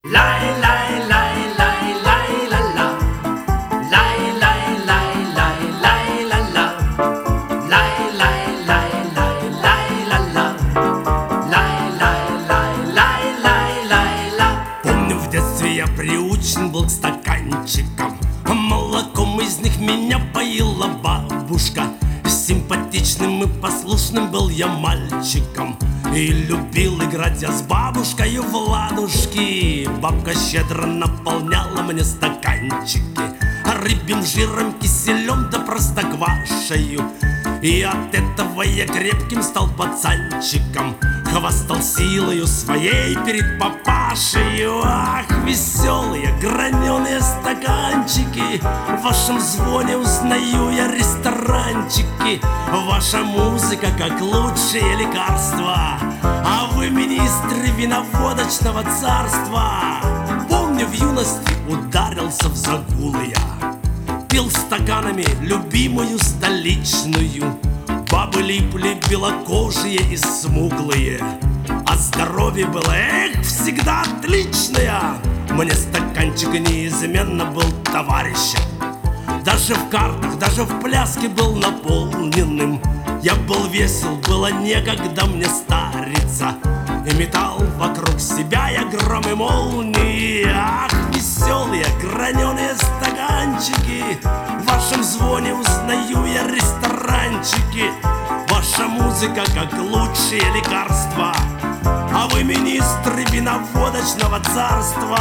Lай, лай, лай, лай, лай, ла, ла. Лай, лай, лай, лай, лай, ла, ла. Лай, лай, лай, лай, лай, ла, ла. Лай, лай, лай, лай, лай, лай, ла. Помню, в детстве я приучен был к стаканчикам. Молоком из них меня поила бабушка. Симпатичным и послушным был я мальчиком. И любил играть я с бабушкой в ладушки. Бабка щедро наполняла мне стаканчики рыбьим жиром, киселем да простоквашею. И от этого я крепким стал пацанчиком. Хвастал силою своей перед папашею. Ах, веселые граненые стаканчики, в вашем звоне узнаю я ресторанчики. Ваша музыка как лучшее лекарство, а вы министры виноводочного царства. Помню, в юности ударился в загулы я, пил стаканами любимую столичную. Бабы липли белокожие и смуглые, а здоровье было, эх, всегда отличное. Мне стаканчик неизменно был товарищем. Даже в картах, даже в пляске был наполненным. Я был весел, было некогда мне стариться, и метал вокруг себя я гром и молнии. Ах, веселые граненые стаканчики, в вашем звоне узнаю я ресторанчики. Ваша музыка как лучшее лекарство, а вы министры виноводочного царства.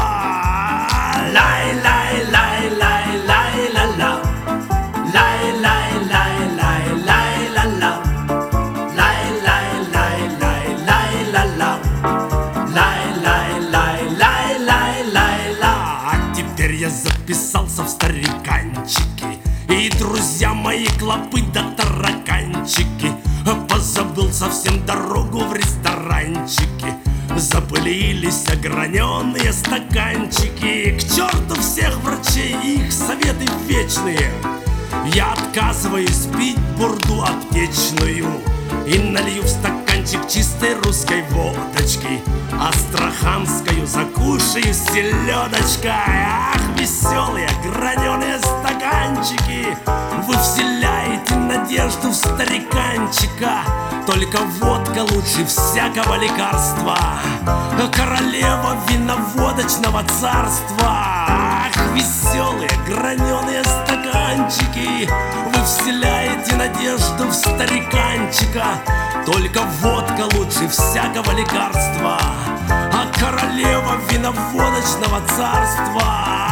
Лай, лай, лай, лай, лай, ла, ла. Лай, лай, лай, лай, лай, ла, ла. Лай, лай, лай, лай, лай, ла, ла. Лай, лай, лай, лай, лай, лай, ла. А теперь я записался в стариканчики, и друзья мои клопы да тараканчики. Позабыл совсем дорогу в ресторанчики. Запылились ограненные стаканчики. К черту всех врачей и их советы вечные. Я отказываюсь пить бурду аптечную и налью в стаканчик чистой русской водочки. Астраханскую закушаю селедочкой. Ах, веселые граненые стаканчики, вы вселяете надежду в стариканчика. Только водка лучше всякого лекарства, королева виноводочного царства. Ах, веселые граненые стаканчики, вы вселяете надежду в стариканчика. Только водка лучше всякого лекарства, а королева виноводочного царства.